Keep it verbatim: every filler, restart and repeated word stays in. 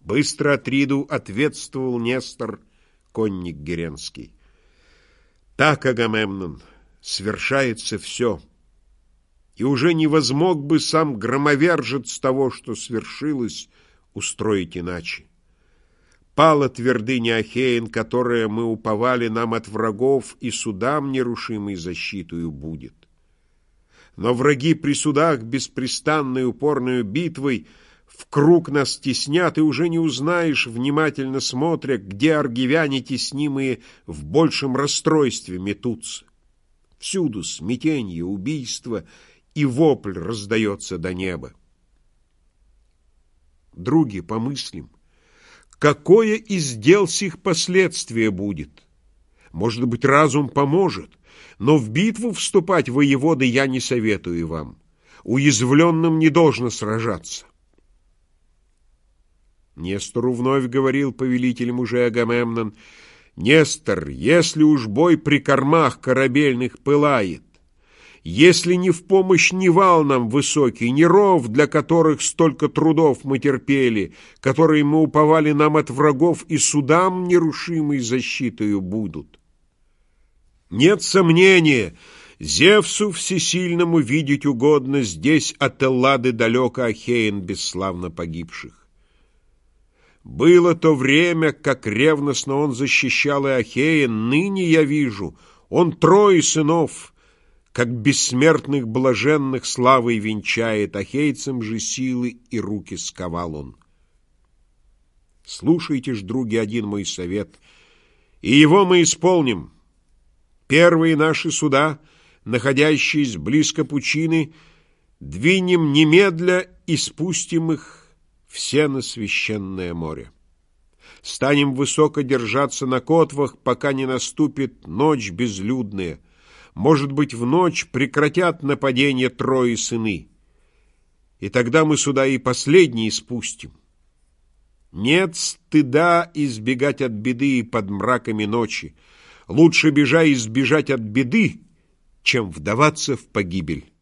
Быстро Атриду ответствовал Нестор, конник Геренский. Так, Агамемнон, свершается все, и уже не возмог бы сам громовержец того, что свершилось, устроить иначе. Пала твердыня Ахеен, которая мы уповали нам от врагов, и судам нерушимой защитою будет. Но враги при судах беспрестанной упорной битвой в круг нас теснят, и уже не узнаешь, внимательно смотря, где аргивяне, теснимые, в большем расстройстве метутся. Всюду смятенье, убийство, и вопль раздается до неба. Други, помыслим, какое из дел сих последствие будет? Может быть, разум поможет, но в битву вступать, воеводы, я не советую вам. Уязвленным не должно сражаться. Нестору вновь говорил повелитель мужей Агамемнон: «Нестор, если уж бой при кормах корабельных пылает, если не в помощь ни вал нам высокий, ни ров, для которых столько трудов мы терпели, которые мы уповали нам от врагов, и судам нерушимой защитою будут. Нет сомнения, Зевсу всесильному видеть угодно здесь от Эллады далеко Ахеен бесславно погибших. Было то время, как ревностно он защищал и Ахеен, ныне я вижу, он трое сынов, как бессмертных блаженных славой венчает, ахейцам же силы и руки сковал он. Слушайте ж, други, один мой совет, и его мы исполним. Первые наши суда, находящиеся близко пучины, двинем немедля и спустим их все на священное море. Станем высоко держаться на котвах, пока не наступит ночь безлюдная. Может быть, в ночь прекратят нападение Трои сыны, и тогда мы сюда и последние спустим. Нет стыда избегать от беды под мраками ночи. Лучше бежа избежать от беды, чем вдаваться в погибель.